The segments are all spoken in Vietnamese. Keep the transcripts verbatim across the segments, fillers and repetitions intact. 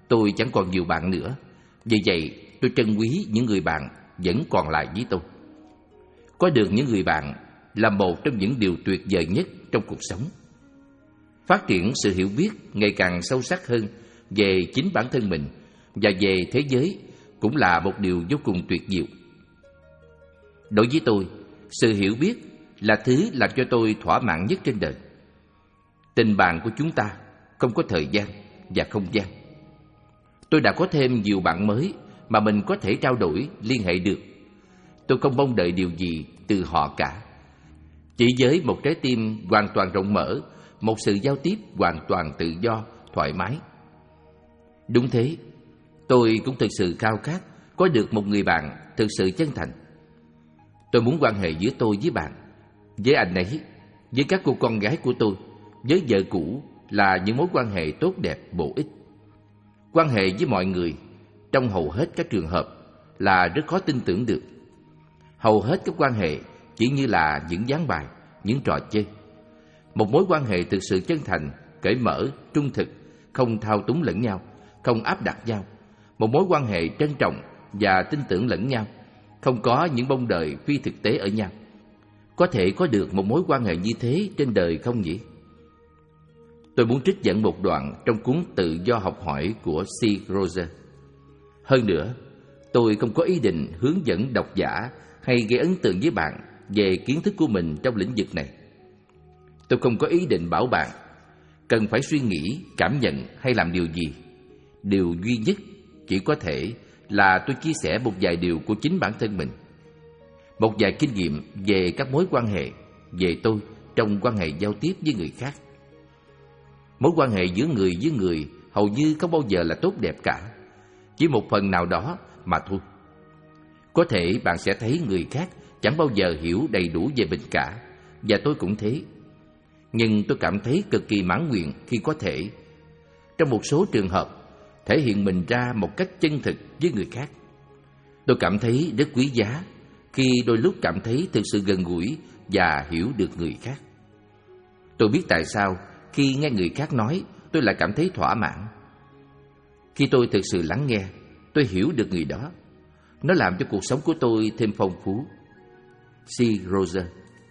Tôi chẳng còn nhiều bạn nữa, vì vậy tôi trân quý những người bạn vẫn còn lại với tôi. Có được những người bạn là một trong những điều tuyệt vời nhất trong cuộc sống. Phát triển sự hiểu biết ngày càng sâu sắc hơn về chính bản thân mình và về thế giới cũng là một điều vô cùng tuyệt diệu. Đối với tôi, sự hiểu biết là thứ làm cho tôi thỏa mãn nhất trên đời. Tình bạn của chúng ta không có thời gian và không gian. Tôi đã có thêm nhiều bạn mới mà mình có thể trao đổi, liên hệ được. Tôi không mong đợi điều gì từ họ cả. Chỉ với một trái tim hoàn toàn rộng mở, một sự giao tiếp hoàn toàn tự do, thoải mái. Đúng thế, tôi cũng thực sự khao khát có được một người bạn thực sự chân thành. Tôi muốn quan hệ giữa tôi với bạn, với anh ấy, với các cô con gái của tôi, với vợ cũ là những mối quan hệ tốt đẹp, bổ ích. Quan hệ với mọi người, trong hầu hết các trường hợp, là rất khó tin tưởng được. Hầu hết các quan hệ chỉ như là những ván bài, những trò chơi. Một mối quan hệ thực sự chân thành, cởi mở, trung thực, không thao túng lẫn nhau, không áp đặt nhau. Một mối quan hệ trân trọng và tin tưởng lẫn nhau, không có những mong đợi phi thực tế ở nhau. Có thể có được một mối quan hệ như thế trên đời không nhỉ? Tôi muốn trích dẫn một đoạn trong cuốn Tự do học hỏi của C. Roser. Hơn nữa, tôi không có ý định hướng dẫn độc giả hay gây ấn tượng với bạn về kiến thức của mình trong lĩnh vực này. Tôi không có ý định bảo bạn cần phải suy nghĩ, cảm nhận hay làm điều gì. Điều duy nhất chỉ có thể là tôi chia sẻ một vài điều của chính bản thân mình, một vài kinh nghiệm về các mối quan hệ, về tôi trong quan hệ giao tiếp với người khác. Mối quan hệ giữa người với người hầu như không bao giờ là tốt đẹp cả, chỉ một phần nào đó mà thôi. Có thể bạn sẽ thấy người khác chẳng bao giờ hiểu đầy đủ về mình cả, và tôi cũng thế. Nhưng tôi cảm thấy cực kỳ mãn nguyện khi có thể, trong một số trường hợp, thể hiện mình ra một cách chân thực với người khác. Tôi cảm thấy rất quý giá khi đôi lúc cảm thấy thực sự gần gũi và hiểu được người khác. Tôi biết tại sao khi nghe người khác nói, tôi lại cảm thấy thỏa mãn. Khi tôi thực sự lắng nghe, tôi hiểu được người đó. Nó làm cho cuộc sống của tôi thêm phong phú. C. Roser.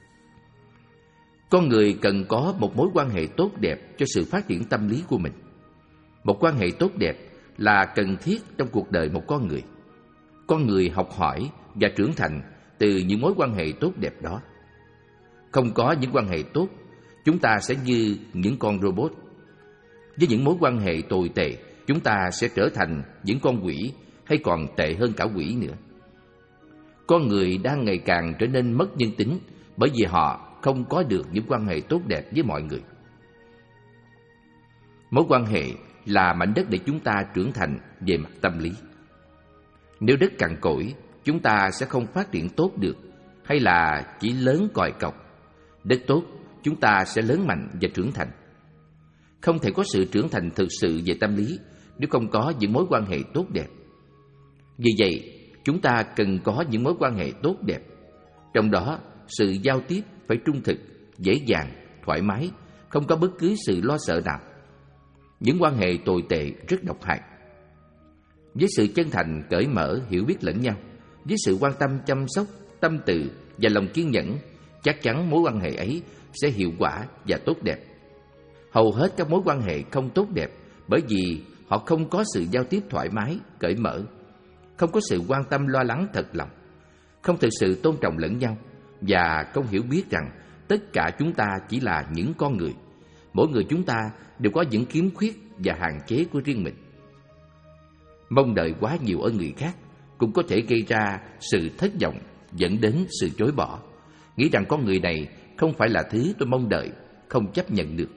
Con người cần có một mối quan hệ tốt đẹp cho sự phát triển tâm lý của mình. Một quan hệ tốt đẹp là cần thiết trong cuộc đời một con người. Con người học hỏi và trưởng thành từ những mối quan hệ tốt đẹp đó. Không có những quan hệ tốt, chúng ta sẽ như những con robot. Với những mối quan hệ tồi tệ, chúng ta sẽ trở thành những con quỷ, hay còn tệ hơn cả quỷ nữa. Con người đang ngày càng trở nên mất nhân tính bởi vì họ không có được những quan hệ tốt đẹp với mọi người. Mối quan hệ là mảnh đất để chúng ta trưởng thành về mặt tâm lý. Nếu đất cằn cỗi, chúng ta sẽ không phát triển tốt được, hay là chỉ lớn còi cọc. Đất tốt, chúng ta sẽ lớn mạnh và trưởng thành. Không thể có sự trưởng thành thực sự về tâm lý nếu không có những mối quan hệ tốt đẹp. Vì vậy, chúng ta cần có những mối quan hệ tốt đẹp. Trong đó, sự giao tiếp phải trung thực, dễ dàng, thoải mái, không có bất cứ sự lo sợ nào. Những quan hệ tồi tệ rất độc hại. Với sự chân thành, cởi mở, hiểu biết lẫn nhau, với sự quan tâm chăm sóc, tâm từ và lòng kiên nhẫn, chắc chắn mối quan hệ ấy sẽ hiệu quả và tốt đẹp. Hầu hết các mối quan hệ không tốt đẹp bởi vì họ không có sự giao tiếp thoải mái, cởi mở, không có sự quan tâm lo lắng thật lòng, không thực sự tôn trọng lẫn nhau và không hiểu biết rằng tất cả chúng ta chỉ là những con người. Mỗi người chúng ta đều có những khiếm khuyết và hạn chế của riêng mình. Mong đợi quá nhiều ở người khác cũng có thể gây ra sự thất vọng, dẫn đến sự chối bỏ, nghĩ rằng con người này không phải là thứ tôi mong đợi, không chấp nhận được.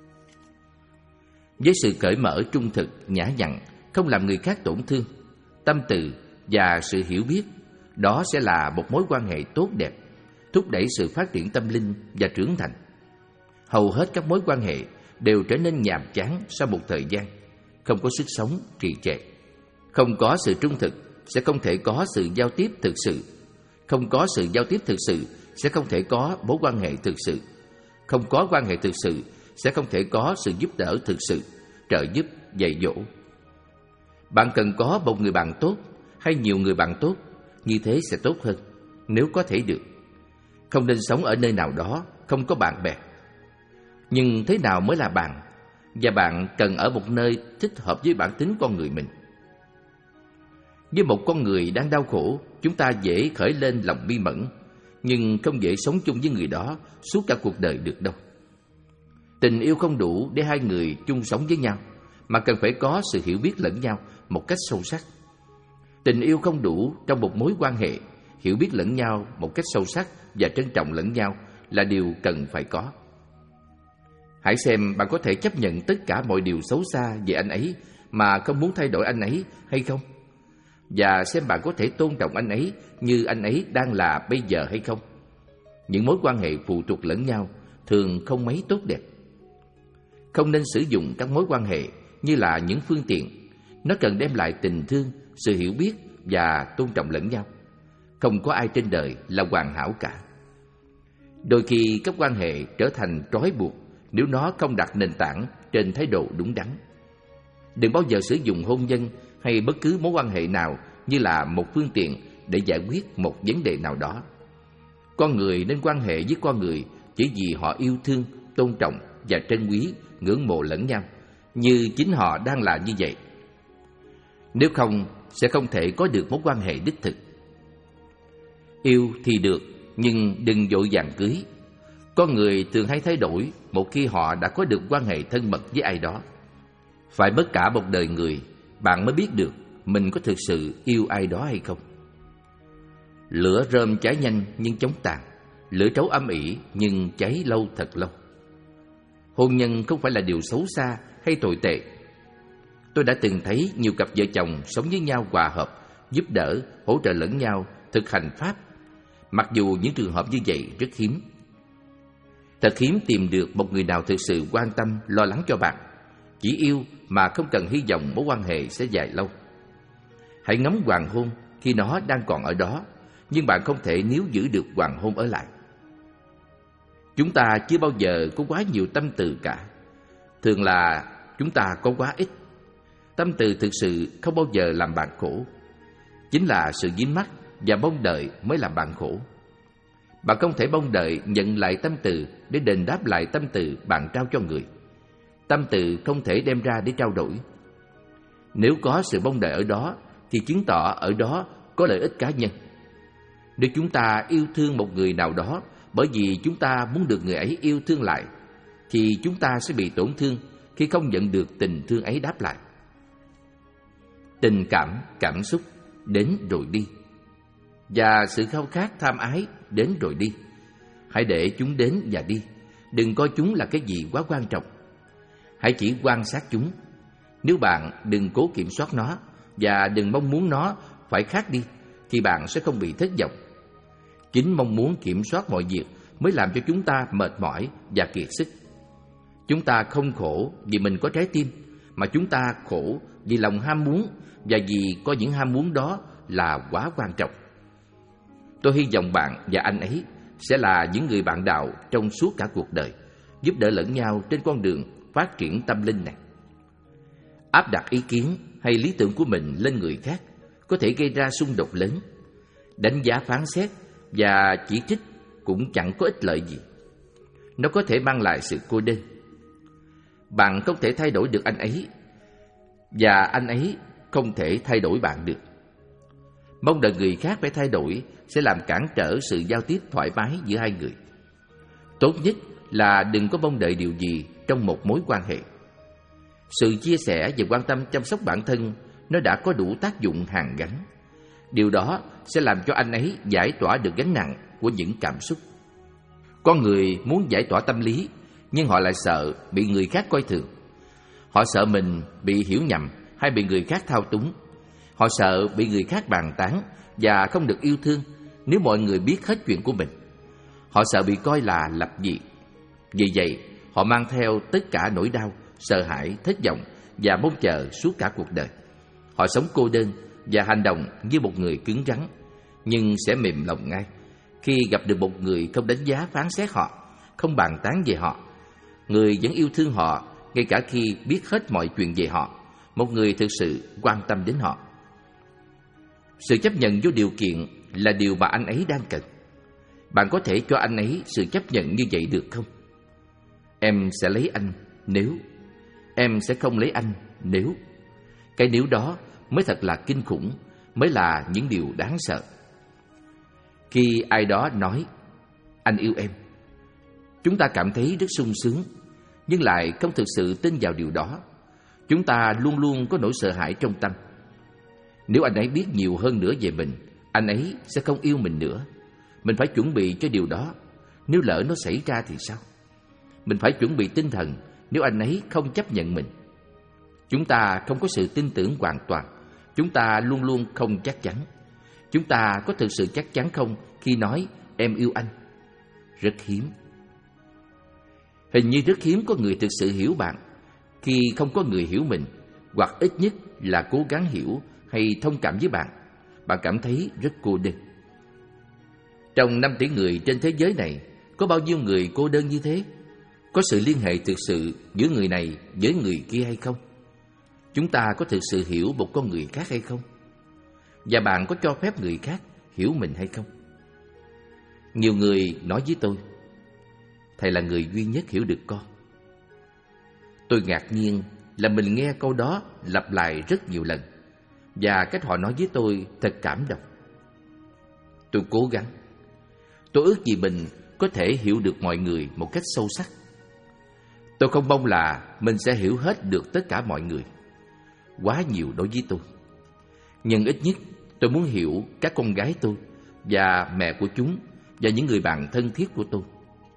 Với sự cởi mở, trung thực, nhã nhặn, không làm người khác tổn thương, tâm từ và sự hiểu biết, đó sẽ là một mối quan hệ tốt đẹp, thúc đẩy sự phát triển tâm linh và trưởng thành. Hầu hết các mối quan hệ đều trở nên nhàm chán sau một thời gian, không có sức sống, trì trệ. Không có sự trung thực sẽ không thể có sự giao tiếp thực sự. Không có sự giao tiếp thực sự sẽ không thể có mối quan hệ thực sự. Không có quan hệ thực sự sẽ không thể có sự giúp đỡ thực sự, trợ giúp, dạy dỗ. Bạn cần có một người bạn tốt hay nhiều người bạn tốt, như thế sẽ tốt hơn, nếu có thể được. Không nên sống ở nơi nào đó không có bạn bè. Nhưng thế nào mới là bạn? Và bạn cần ở một nơi thích hợp với bản tính con người mình. Với một con người đang đau khổ, chúng ta dễ khởi lên lòng bi mẫn, nhưng không dễ sống chung với người đó suốt cả cuộc đời được đâu. Tình yêu không đủ để hai người chung sống với nhau, mà cần phải có sự hiểu biết lẫn nhau một cách sâu sắc. Tình yêu không đủ trong một mối quan hệ, hiểu biết lẫn nhau một cách sâu sắc và trân trọng lẫn nhau là điều cần phải có. Hãy xem bạn có thể chấp nhận tất cả mọi điều xấu xa về anh ấy mà không muốn thay đổi anh ấy hay không? Và xem bạn có thể tôn trọng anh ấy như anh ấy đang là bây giờ hay không? Những mối quan hệ phụ thuộc lẫn nhau thường không mấy tốt đẹp. Không nên sử dụng các mối quan hệ như là những phương tiện. Nó cần đem lại tình thương, sự hiểu biết và tôn trọng lẫn nhau. Không có ai trên đời là hoàn hảo cả. Đôi khi các quan hệ trở thành trói buộc nếu nó không đặt nền tảng trên thái độ đúng đắn. Đừng bao giờ sử dụng hôn nhân hay bất cứ mối quan hệ nào như là một phương tiện để giải quyết một vấn đề nào đó. Con người nên quan hệ với con người chỉ vì họ yêu thương, tôn trọng và trân quý, ngưỡng mộ lẫn nhau, như chính họ đang là như vậy. Nếu không, sẽ không thể có được mối quan hệ đích thực. Yêu thì được, nhưng đừng vội vàng cưới. Con người thường hay thay đổi một khi họ đã có được quan hệ thân mật với ai đó. Phải mất cả một đời người, bạn mới biết được mình có thực sự yêu ai đó hay không. Lửa rơm cháy nhanh nhưng chóng tàn, lửa trấu âm ỉ nhưng cháy lâu thật lâu. Hôn nhân không phải là điều xấu xa hay tồi tệ. Tôi đã từng thấy nhiều cặp vợ chồng sống với nhau hòa hợp, giúp đỡ, hỗ trợ lẫn nhau, thực hành pháp. Mặc dù những trường hợp như vậy rất hiếm. Thật hiếm tìm được một người nào thực sự quan tâm, lo lắng cho bạn, chỉ yêu mà không cần hy vọng mối quan hệ sẽ dài lâu. Hãy ngắm hoàng hôn khi nó đang còn ở đó, nhưng bạn không thể níu giữ được hoàng hôn ở lại. Chúng ta chưa bao giờ có quá nhiều tâm từ cả. Thường là chúng ta có quá ít. Tâm từ thực sự không bao giờ làm bạn khổ. Chính là sự dính mắc và mong đợi mới làm bạn khổ. Bạn không thể mong đợi nhận lại tâm từ để đền đáp lại tâm từ bạn trao cho người. Tâm từ không thể đem ra để trao đổi. Nếu có sự mong đợi ở đó thì chứng tỏ ở đó có lợi ích cá nhân. Nếu chúng ta yêu thương một người nào đó bởi vì chúng ta muốn được người ấy yêu thương lại, thì chúng ta sẽ bị tổn thương khi không nhận được tình thương ấy đáp lại. Tình cảm, cảm xúc đến rồi đi, và sự khao khát tham ái đến rồi đi. Hãy để chúng đến và đi, đừng coi chúng là cái gì quá quan trọng. Hãy chỉ quan sát chúng. Nếu bạn đừng cố kiểm soát nó và đừng mong muốn nó phải khác đi, thì bạn sẽ không bị thất vọng. Chính mong muốn kiểm soát mọi việc mới làm cho chúng ta mệt mỏi và kiệt sức. Chúng ta không khổ vì mình có trái tim, mà chúng ta khổ vì lòng ham muốn, và vì có những ham muốn đó là quá quan trọng. Tôi hy vọng bạn và anh ấy sẽ là những người bạn đạo trong suốt cả cuộc đời, giúp đỡ lẫn nhau trên con đường phát triển tâm linh này. Áp đặt ý kiến hay lý tưởng của mình lên người khác có thể gây ra xung đột lớn. Đánh giá, phán xét và chỉ trích cũng chẳng có ích lợi gì. Nó có thể mang lại sự cô đơn. Bạn không thể thay đổi được anh ấy, và anh ấy không thể thay đổi bạn được. Mong đợi người khác phải thay đổi sẽ làm cản trở sự giao tiếp thoải mái giữa hai người. Tốt nhất là đừng có mong đợi điều gì trong một mối quan hệ. Sự chia sẻ và quan tâm chăm sóc bản thân nó đã có đủ tác dụng hàn gắn. Điều đó sẽ làm cho anh ấy giải tỏa được gánh nặng của những cảm xúc. Con người muốn giải tỏa tâm lý, nhưng họ lại sợ bị người khác coi thường. Họ sợ mình bị hiểu nhầm hay bị người khác thao túng. Họ sợ bị người khác bàn tán và không được yêu thương nếu mọi người biết hết chuyện của mình. Họ sợ bị coi là lập dị. Vì vậy, họ mang theo tất cả nỗi đau, sợ hãi, thất vọng và mong chờ suốt cả cuộc đời. Họ sống cô đơn và hành động như một người cứng rắn, nhưng sẽ mềm lòng ngay khi gặp được một người không đánh giá phán xét họ, không bàn tán về họ. Người vẫn yêu thương họ ngay cả khi biết hết mọi chuyện về họ, một người thực sự quan tâm đến họ. Sự chấp nhận vô điều kiện là điều mà anh ấy đang cần. Bạn có thể cho anh ấy sự chấp nhận như vậy được không? Em sẽ lấy anh nếu. Em sẽ không lấy anh nếu. Cái nếu đó mới thật là kinh khủng, mới là những điều đáng sợ. Khi ai đó nói anh yêu em, chúng ta cảm thấy rất sung sướng, nhưng lại không thực sự tin vào điều đó. Chúng ta luôn luôn có nỗi sợ hãi trong tâm. Nếu anh ấy biết nhiều hơn nữa về mình, anh ấy sẽ không yêu mình nữa. Mình phải chuẩn bị cho điều đó. Nếu lỡ nó xảy ra thì sao? Mình phải chuẩn bị tinh thần nếu anh ấy không chấp nhận mình. Chúng ta không có sự tin tưởng hoàn toàn. Chúng ta luôn luôn không chắc chắn. Chúng ta có thực sự chắc chắn không khi nói em yêu anh? Rất hiếm. Hình như rất hiếm có người thực sự hiểu bạn. Khi không có người hiểu mình, hoặc ít nhất là cố gắng hiểu hay thông cảm với bạn, bạn cảm thấy rất cô đơn. Trong năm tỷ người trên thế giới này, có bao nhiêu người cô đơn như thế? Có sự liên hệ thực sự giữa người này với người kia hay không? Chúng ta có thực sự hiểu một con người khác hay không? Và bạn có cho phép người khác hiểu mình hay không? Nhiều người nói với tôi, thầy là người duy nhất hiểu được con. Tôi ngạc nhiên là mình nghe câu đó lặp lại rất nhiều lần, và cách họ nói với tôi thật cảm động. Tôi cố gắng. Tôi ước gì mình có thể hiểu được mọi người một cách sâu sắc. Tôi không mong là mình sẽ hiểu hết được tất cả mọi người, quá nhiều đối với tôi. Nhưng ít nhất tôi muốn hiểu các con gái tôi và mẹ của chúng và những người bạn thân thiết của tôi.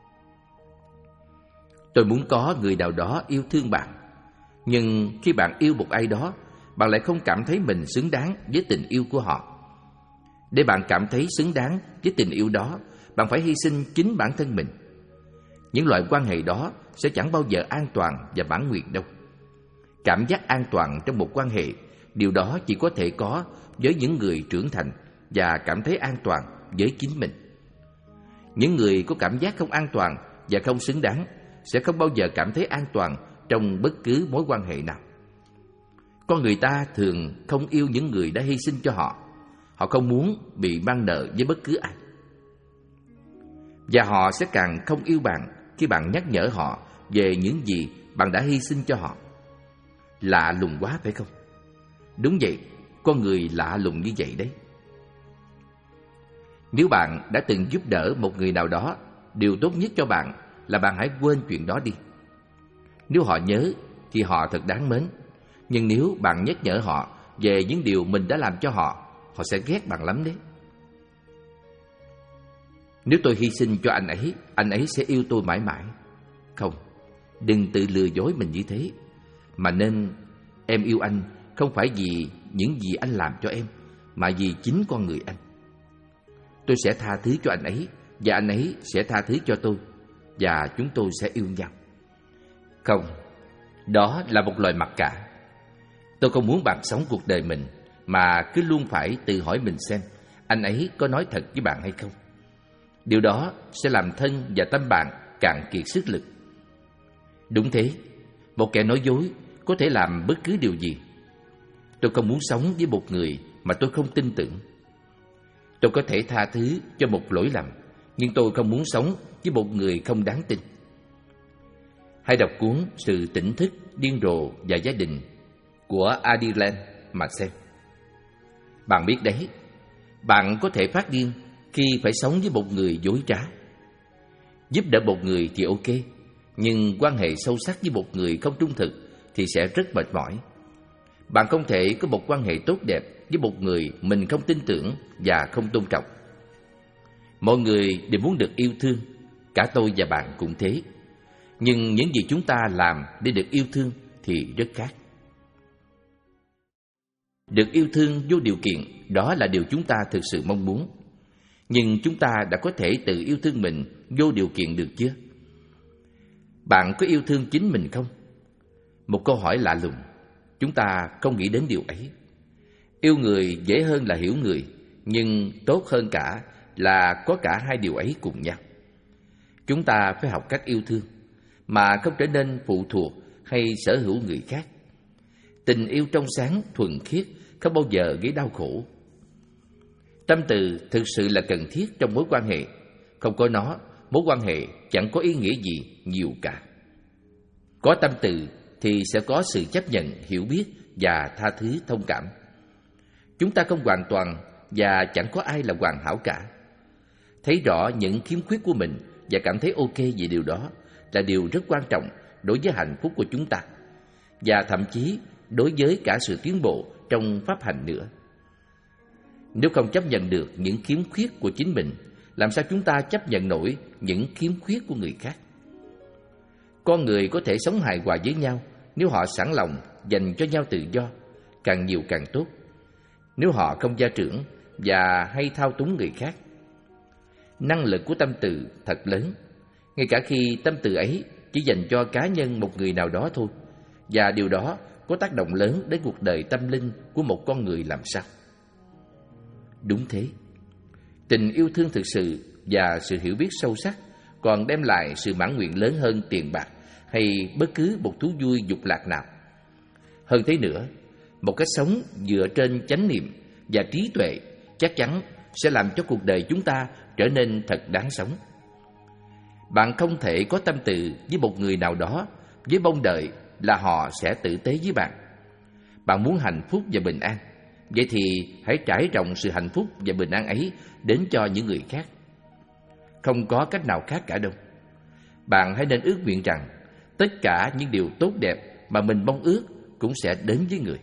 Tôi muốn có người nào đó yêu thương bạn. Nhưng khi bạn yêu một ai đó, bạn lại không cảm thấy mình xứng đáng với tình yêu của họ. Để bạn cảm thấy xứng đáng với tình yêu đó, bạn phải hy sinh chính bản thân mình. Những loại quan hệ đó sẽ chẳng bao giờ an toàn và mãn nguyện đâu. Cảm giác an toàn trong một quan hệ, điều đó chỉ có thể có với những người trưởng thành và cảm thấy an toàn với chính mình. Những người có cảm giác không an toàn và không xứng đáng sẽ không bao giờ cảm thấy an toàn trong bất cứ mối quan hệ nào. Con người ta thường không yêu những người đã hy sinh cho họ. Họ không muốn bị mang nợ với bất cứ ai. Và họ sẽ càng không yêu bạn khi bạn nhắc nhở họ về những gì bạn đã hy sinh cho họ. Lạ lùng quá phải không? Đúng vậy, con người lạ lùng như vậy đấy. Nếu bạn đã từng giúp đỡ một người nào đó, điều tốt nhất cho bạn là bạn hãy quên chuyện đó đi. Nếu họ nhớ thì họ thật đáng mến. Nhưng nếu bạn nhắc nhở họ về những điều mình đã làm cho họ, họ sẽ ghét bạn lắm đấy. Nếu tôi hy sinh cho anh ấy, anh ấy sẽ yêu tôi mãi mãi. Không, đừng tự lừa dối mình như thế. Mà nên em yêu anh không phải vì những gì anh làm cho em, mà vì chính con người anh. Tôi sẽ tha thứ cho anh ấy, và anh ấy sẽ tha thứ cho tôi, và chúng tôi sẽ yêu nhau. Không, đó là một lời mặc cả. Tôi không muốn bạn sống cuộc đời mình mà cứ luôn phải tự hỏi mình xem anh ấy có nói thật với bạn hay không. Điều đó sẽ làm thân và tâm bạn cạn kiệt sức lực. Đúng thế, một kẻ nói dối có thể làm bất cứ điều gì. Tôi không muốn sống với một người mà tôi không tin tưởng. Tôi có thể tha thứ cho một lỗi lầm, nhưng tôi không muốn sống với một người không đáng tin. Hãy đọc cuốn Sự Tỉnh Thức, Điên Rồ và Gia Đình của Adilan mà xem. Bạn biết đấy, bạn có thể phát điên khi phải sống với một người dối trá. Giúp đỡ một người thì ok, nhưng quan hệ sâu sắc với một người không trung thực thì sẽ rất mệt mỏi. Bạn không thể có một quan hệ tốt đẹp với một người mình không tin tưởng và không tôn trọng. Mọi người đều muốn được yêu thương, cả tôi và bạn cũng thế. Nhưng những gì chúng ta làm để được yêu thương thì rất khác. Được yêu thương vô điều kiện, đó là điều chúng ta thực sự mong muốn. Nhưng chúng ta đã có thể tự yêu thương mình vô điều kiện được chưa? Bạn có yêu thương chính mình không? Một câu hỏi lạ lùng. Chúng ta không nghĩ đến điều ấy. Yêu người dễ hơn là hiểu người, nhưng tốt hơn cả là có cả hai điều ấy cùng nhau. Chúng ta phải học cách yêu thương, mà không trở nên phụ thuộc hay sở hữu người khác. Tình yêu trong sáng, thuần khiết, không bao giờ gây đau khổ. Tâm từ thực sự là cần thiết trong mối quan hệ. Không có nó, mối quan hệ chẳng có ý nghĩa gì nhiều cả. Có tâm từ thì sẽ có sự chấp nhận, hiểu biết và tha thứ, thông cảm. Chúng ta không hoàn toàn và chẳng có ai là hoàn hảo cả. Thấy rõ những khiếm khuyết của mình và cảm thấy ok về điều đó là điều rất quan trọng đối với hạnh phúc của chúng ta, và thậm chí đối với cả sự tiến bộ trong pháp hành nữa. Nếu không chấp nhận được những khiếm khuyết của chính mình, làm sao chúng ta chấp nhận nổi những khiếm khuyết của người khác? Con người có thể sống hài hòa với nhau nếu họ sẵn lòng dành cho nhau tự do, càng nhiều càng tốt. Nếu họ không gia trưởng và hay thao túng người khác. Năng lực của tâm từ thật lớn, ngay cả khi tâm từ ấy chỉ dành cho cá nhân một người nào đó thôi, và điều đó có tác động lớn đến cuộc đời tâm linh của một con người làm sao. Đúng thế, tình yêu thương thực sự và sự hiểu biết sâu sắc còn đem lại sự mãn nguyện lớn hơn tiền bạc hay bất cứ một thú vui dục lạc nào. Hơn thế nữa, một cách sống dựa trên chánh niệm và trí tuệ chắc chắn sẽ làm cho cuộc đời chúng ta trở nên thật đáng sống. Bạn không thể có tâm từ với một người nào đó với mong đợi là họ sẽ tử tế với bạn. Bạn muốn hạnh phúc và bình an, vậy thì hãy trải rộng sự hạnh phúc và bình an ấy đến cho những người khác. Không có cách nào khác cả đâu. Bạn hãy nên ước nguyện rằng tất cả những điều tốt đẹp mà mình mong ước cũng sẽ đến với người.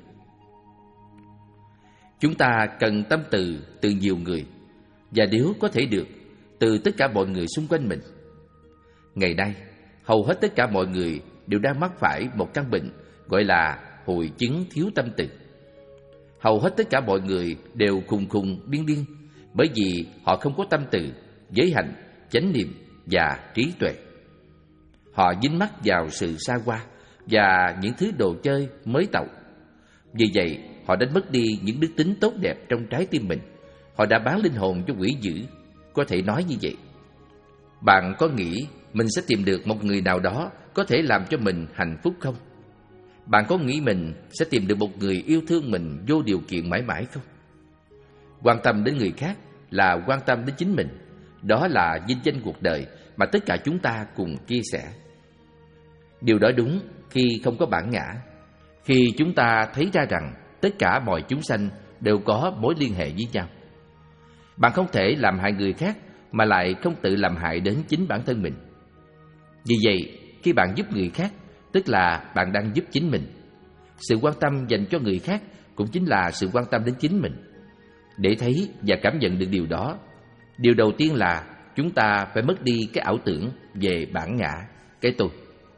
Chúng ta cần tâm từ từ nhiều người, và nếu có thể được, từ tất cả mọi người xung quanh mình. Ngày nay, hầu hết tất cả mọi người đều đang mắc phải một căn bệnh gọi là hội chứng thiếu tâm từ. Hầu hết tất cả mọi người đều khùng khùng điên điên bởi vì họ không có tâm từ, giới hạnh, chánh niệm và trí tuệ. Họ dính mắc vào sự xa hoa và những thứ đồ chơi mới tậu. Vì vậy, họ đánh mất đi những đức tính tốt đẹp trong trái tim mình. Họ đã bán linh hồn cho quỷ dữ, có thể nói như vậy. Bạn có nghĩ mình sẽ tìm được một người nào đó có thể làm cho mình hạnh phúc không? Bạn có nghĩ mình sẽ tìm được một người yêu thương mình vô điều kiện mãi mãi không? Quan tâm đến người khác là quan tâm đến chính mình. Đó là vinh danh cuộc đời mà tất cả chúng ta cùng chia sẻ. Điều đó đúng khi không có bản ngã, khi chúng ta thấy ra rằng tất cả mọi chúng sanh đều có mối liên hệ với nhau. Bạn không thể làm hại người khác mà lại không tự làm hại đến chính bản thân mình. Vì vậy, khi bạn giúp người khác, tức là bạn đang giúp chính mình. Sự quan tâm dành cho người khác cũng chính là sự quan tâm đến chính mình. Để thấy và cảm nhận được điều đó, điều đầu tiên là chúng ta phải mất đi cái ảo tưởng về bản ngã, cái tôi.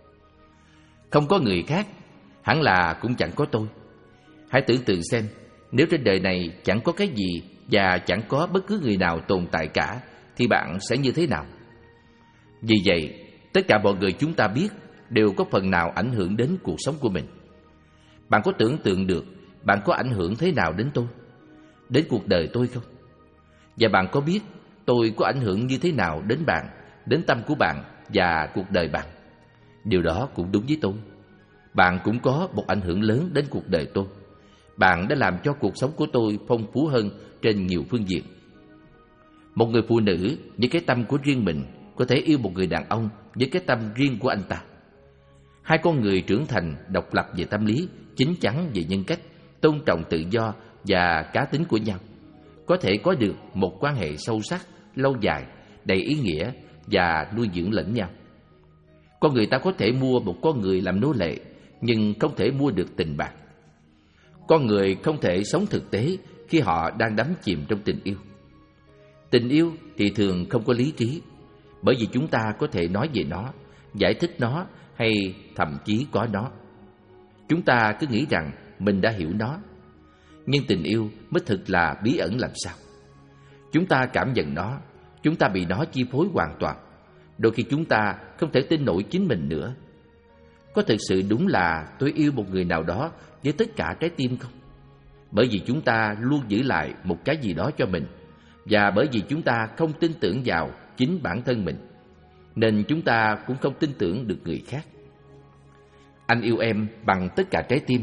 Không có người khác, hẳn là cũng chẳng có tôi. Hãy tưởng tượng xem, nếu trên đời này chẳng có cái gì và chẳng có bất cứ người nào tồn tại cả, thì bạn sẽ như thế nào? Vì vậy, tất cả mọi người chúng ta biết đều có phần nào ảnh hưởng đến cuộc sống của mình. Bạn có tưởng tượng được bạn có ảnh hưởng thế nào đến tôi, đến cuộc đời tôi không? Và bạn có biết tôi có ảnh hưởng như thế nào đến bạn, đến tâm của bạn và cuộc đời bạn? Điều đó cũng đúng với tôi. Bạn cũng có một ảnh hưởng lớn đến cuộc đời tôi. Bạn đã làm cho cuộc sống của tôi phong phú hơn trên nhiều phương diện. Một người phụ nữ với cái tâm của riêng mình có thể yêu một người đàn ông với cái tâm riêng của anh ta. Hai con người trưởng thành, độc lập về tâm lý, chín chắn về nhân cách, tôn trọng tự do và cá tính của nhau, có thể có được một quan hệ sâu sắc, lâu dài, đầy ý nghĩa và nuôi dưỡng lẫn nhau. Con người ta có thể mua một con người làm nô lệ, nhưng không thể mua được tình bạn. Con người không thể sống thực tế khi họ đang đắm chìm trong tình yêu. Tình yêu thì thường không có lý trí, bởi vì chúng ta có thể nói về nó, giải thích nó hay thậm chí có nó. Chúng ta cứ nghĩ rằng mình đã hiểu nó. Nhưng tình yêu mới thực là bí ẩn làm sao. Chúng ta cảm nhận nó, chúng ta bị nó chi phối hoàn toàn. Đôi khi chúng ta không thể tin nổi chính mình nữa. Có thực sự đúng là tôi yêu một người nào đó với tất cả trái tim không? Bởi vì chúng ta luôn giữ lại một cái gì đó cho mình, và bởi vì chúng ta không tin tưởng vào chính bản thân mình, nên chúng ta cũng không tin tưởng được người khác. Anh yêu em bằng tất cả trái tim,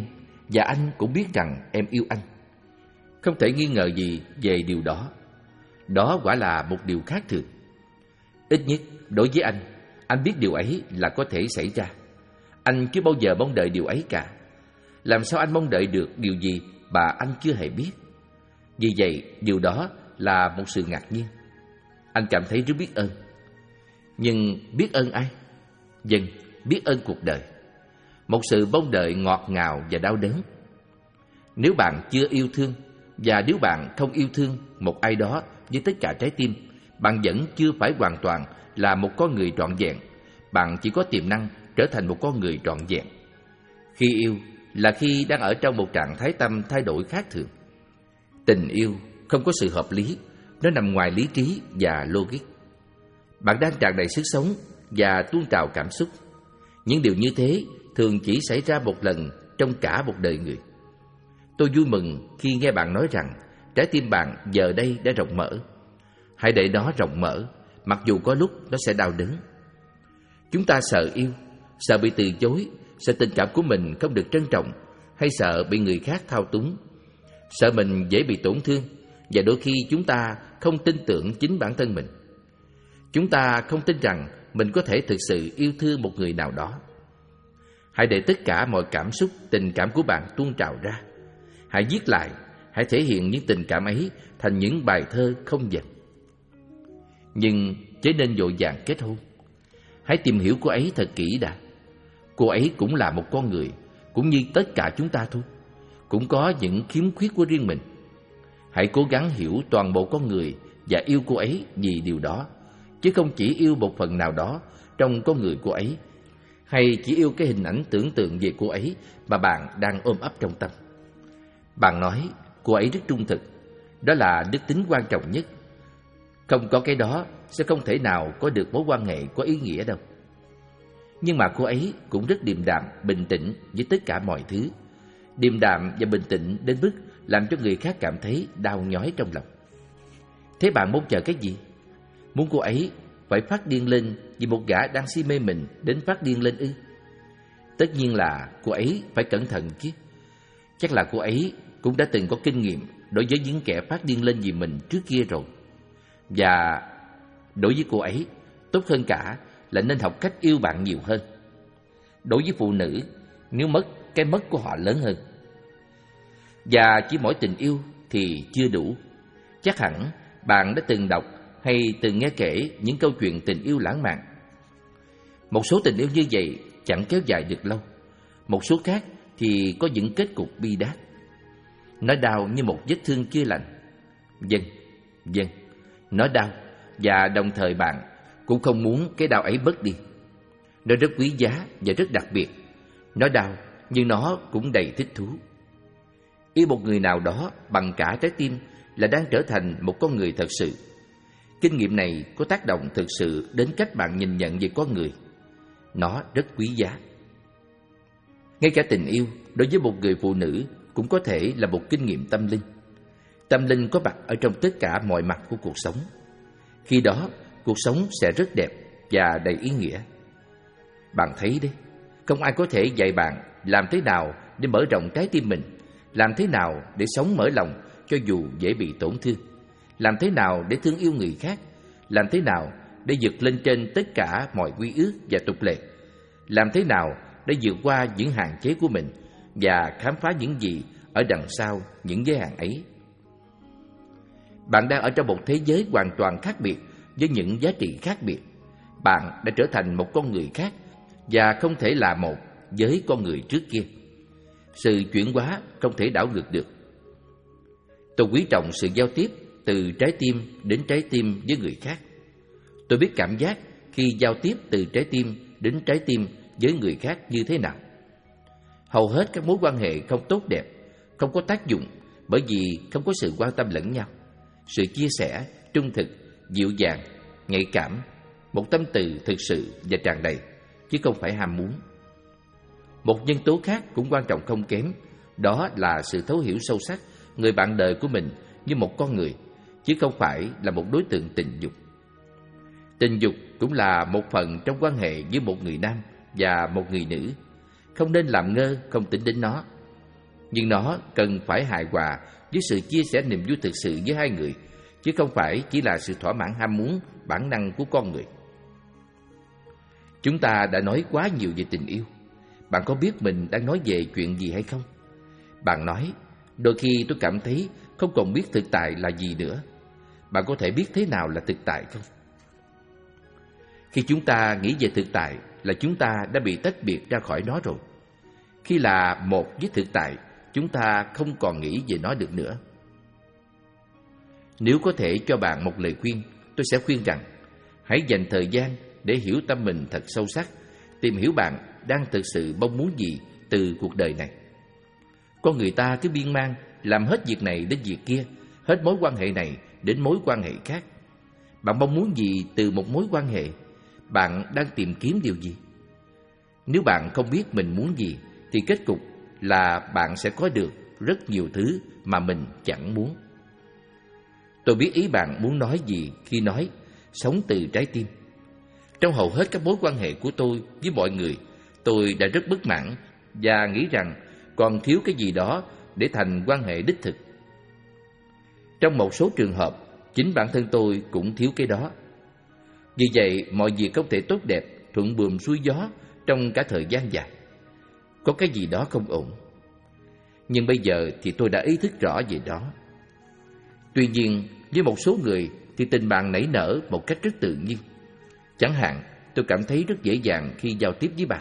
và anh cũng biết rằng em yêu anh. Không thể nghi ngờ gì về điều đó. Đó quả là một điều khác thường. Ít nhất đối với anh, anh biết điều ấy là có thể xảy ra. Anh chưa bao giờ mong đợi điều ấy cả. Làm sao anh mong đợi được điều gì mà anh chưa hề biết? Vì vậy, điều đó là một sự ngạc nhiên. Anh cảm thấy rất biết ơn. Nhưng biết ơn ai? Vâng, biết ơn cuộc đời. Một sự mong đợi ngọt ngào và đau đớn. Nếu bạn chưa yêu thương, và nếu bạn không yêu thương một ai đó với tất cả trái tim, bạn vẫn chưa phải hoàn toàn là một con người trọn vẹn. Bạn chỉ có tiềm năng trở thành một con người trọn vẹn. Khi yêu là khi đang ở trong một trạng thái tâm thay đổi khác thường. Tình yêu không có sự hợp lý, nó nằm ngoài lý trí và logic. Bạn đang tràn đầy sức sống và tuôn trào cảm xúc. Những điều như thế thường chỉ xảy ra một lần trong cả một đời người. Tôi vui mừng khi nghe bạn nói rằng trái tim bạn giờ đây đã rộng mở. Hãy để nó rộng mở, mặc dù có lúc nó sẽ đau đớn. Chúng ta sợ yêu, sợ bị từ chối, sợ tình cảm của mình không được trân trọng, hay sợ bị người khác thao túng, sợ mình dễ bị tổn thương, và đôi khi chúng ta không tin tưởng chính bản thân mình. Chúng ta không tin rằng mình có thể thực sự yêu thương một người nào đó. Hãy để tất cả mọi cảm xúc, tình cảm của bạn tuôn trào ra. Hãy viết lại, hãy thể hiện những tình cảm ấy thành những bài thơ không dần. Nhưng chớ nên vội vàng kết hôn. Hãy tìm hiểu cô ấy thật kỹ đã. Cô ấy cũng là một con người, cũng như tất cả chúng ta thôi. Cũng có những khiếm khuyết của riêng mình. Hãy cố gắng hiểu toàn bộ con người và yêu cô ấy vì điều đó, chứ không chỉ yêu một phần nào đó trong con người cô ấy, hay chỉ yêu cái hình ảnh tưởng tượng về cô ấy mà bạn đang ôm ấp trong tâm. Bạn nói cô ấy rất trung thực. Đó là đức tính quan trọng nhất. Không có cái đó sẽ không thể nào có được mối quan hệ có ý nghĩa đâu. Nhưng mà cô ấy cũng rất điềm đạm, bình tĩnh với tất cả mọi thứ. Điềm đạm và bình tĩnh đến mức làm cho người khác cảm thấy đau nhói trong lòng. Thế bạn mong chờ cái gì? Muốn cô ấy phải phát điên lên vì một gã đang si mê mình đến phát điên lên ư? Tất nhiên là cô ấy phải cẩn thận chứ. Chắc là cô ấy cũng đã từng có kinh nghiệm đối với những kẻ phát điên lên vì mình trước kia rồi. Và đối với cô ấy, tốt hơn cả là nên học cách yêu bạn nhiều hơn. Đối với phụ nữ, nếu mất, cái mất của họ lớn hơn. Và chỉ mỗi tình yêu thì chưa đủ. Chắc hẳn bạn đã từng đọc hay từng nghe kể những câu chuyện tình yêu lãng mạn. Một số tình yêu như vậy chẳng kéo dài được lâu. Một số khác thì có những kết cục bi đát. Nó đau như một vết thương chưa lành. Vâng, vâng, nó đau. Và đồng thời bạn cũng không muốn cái đau ấy bớt đi. Nó rất quý giá và rất đặc biệt. Nó đau nhưng nó cũng đầy thích thú. Yêu một người nào đó bằng cả trái tim là đang trở thành một con người thật sự. Kinh nghiệm này có tác động thực sự đến cách bạn nhìn nhận về con người. Nó rất quý giá. Ngay cả tình yêu đối với một người phụ nữ cũng có thể là một kinh nghiệm tâm linh. Tâm linh có mặt ở trong tất cả mọi mặt của cuộc sống. Khi đó, cuộc sống sẽ rất đẹp và đầy ý nghĩa. Bạn thấy đấy, không ai có thể dạy bạn làm thế nào để mở rộng trái tim mình, làm thế nào để sống mở lòng cho dù dễ bị tổn thương, làm thế nào để thương yêu người khác, làm thế nào để vượt lên trên tất cả mọi quy ước và tục lệ, làm thế nào để vượt qua những hạn chế của mình và khám phá những gì ở đằng sau những giới hạn ấy. Bạn đang ở trong một thế giới hoàn toàn khác biệt với những giá trị khác biệt. Bạn đã trở thành một con người khác và không thể là một với con người trước kia. Sự chuyển hóa không thể đảo ngược được. Tôi quý trọng sự giao tiếp từ trái tim đến trái tim với người khác. Tôi biết cảm giác khi giao tiếp từ trái tim đến trái tim với người khác như thế nào. Hầu hết các mối quan hệ không tốt đẹp, không có tác dụng bởi vì không có sự quan tâm lẫn nhau, sự chia sẻ, trung thực, dịu dàng, nhạy cảm, một tâm từ thực sự và tràn đầy, chứ không phải ham muốn. Một nhân tố khác cũng quan trọng không kém, đó là sự thấu hiểu sâu sắc người bạn đời của mình như một con người, chứ không phải là một đối tượng tình dục. Tình dục cũng là một phần trong quan hệ giữa một người nam và một người nữ. Không nên làm ngơ không tính đến nó. Nhưng nó cần phải hài hòa với sự chia sẻ niềm vui thực sự với hai người, chứ không phải chỉ là sự thỏa mãn ham muốn bản năng của con người. Chúng ta đã nói quá nhiều về tình yêu. Bạn có biết mình đang nói về chuyện gì hay không? Bạn nói, đôi khi tôi cảm thấy không còn biết thực tại là gì nữa. Bạn có thể biết thế nào là thực tại không? Khi chúng ta nghĩ về thực tại là chúng ta đã bị tách biệt ra khỏi nó rồi. Khi là một với thực tại, chúng ta không còn nghĩ về nó được nữa. Nếu có thể cho bạn một lời khuyên, tôi sẽ khuyên rằng hãy dành thời gian để hiểu tâm mình thật sâu sắc, tìm hiểu bạn đang thực sự mong muốn gì từ cuộc đời này. Con người ta cứ biên mang, làm hết việc này đến việc kia, hết mối quan hệ này đến mối quan hệ khác. Bạn mong muốn gì từ một mối quan hệ? Bạn đang tìm kiếm điều gì? Nếu bạn không biết mình muốn gì, thì kết cục là bạn sẽ có được rất nhiều thứ mà mình chẳng muốn. Tôi biết ý bạn muốn nói gì khi nói sống từ trái tim. Trong hầu hết các mối quan hệ của tôi với mọi người, tôi đã rất bất mãn và nghĩ rằng còn thiếu cái gì đó để thành quan hệ đích thực. Trong một số trường hợp, chính bản thân tôi cũng thiếu cái đó. Vì vậy, mọi việc không thể tốt đẹp, thuận buồm xuôi gió trong cả thời gian dài. Có cái gì đó không ổn. Nhưng bây giờ thì tôi đã ý thức rõ về đó. Tuy nhiên, với một số người thì tình bạn nảy nở một cách rất tự nhiên. Chẳng hạn, tôi cảm thấy rất dễ dàng khi giao tiếp với bạn.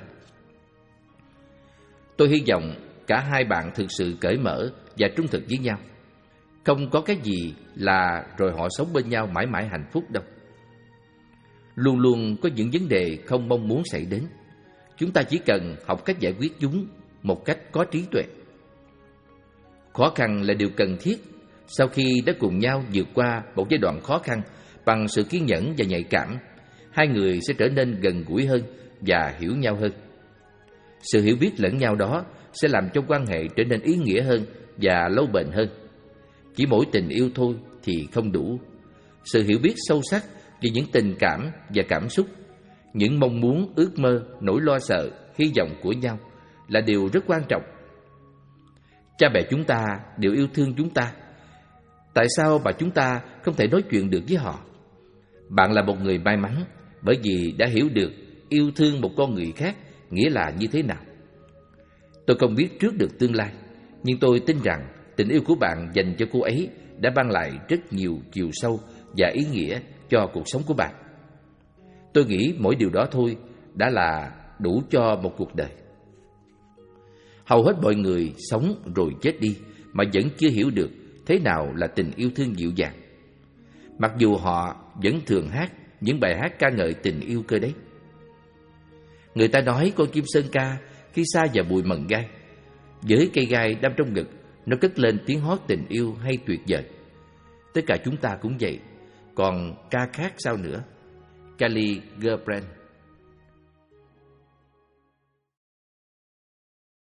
Tôi hy vọng cả hai bạn thực sự cởi mở và trung thực với nhau. Không có cái gì là rồi họ sống bên nhau mãi mãi hạnh phúc đâu. Luôn luôn có những vấn đề không mong muốn xảy đến. Chúng ta chỉ cần học cách giải quyết chúng một cách có trí tuệ. Khó khăn là điều cần thiết. Sau khi đã cùng nhau vượt qua một giai đoạn khó khăn bằng sự kiên nhẫn và nhạy cảm, hai người sẽ trở nên gần gũi hơn và hiểu nhau hơn. Sự hiểu biết lẫn nhau đó sẽ làm cho quan hệ trở nên ý nghĩa hơn và lâu bền hơn. Chỉ mỗi tình yêu thôi thì không đủ. Sự hiểu biết sâu sắc về những tình cảm và cảm xúc, những mong muốn, ước mơ, nỗi lo sợ, hy vọng của nhau là điều rất quan trọng. Cha mẹ chúng ta đều yêu thương chúng ta. Tại sao mà chúng ta không thể nói chuyện được với họ? Bạn là một người may mắn bởi vì đã hiểu được yêu thương một con người khác nghĩa là như thế nào. Tôi không biết trước được tương lai, nhưng tôi tin rằng tình yêu của bạn dành cho cô ấy đã mang lại rất nhiều chiều sâu và ý nghĩa cho cuộc sống của bạn. Tôi nghĩ mỗi điều đó thôi đã là đủ cho một cuộc đời. Hầu hết mọi người sống rồi chết đi mà vẫn chưa hiểu được thế nào là tình yêu thương dịu dàng. Mặc dù họ vẫn thường hát những bài hát ca ngợi tình yêu cơ đấy. Người ta nói con chim sơn ca khi xa vào bụi mần gai. Với cây gai đâm trong ngực, nó cất lên tiếng hót tình yêu hay tuyệt vời. Tất cả chúng ta cũng vậy. Còn ca khác sao nữa? Khalil Gibran.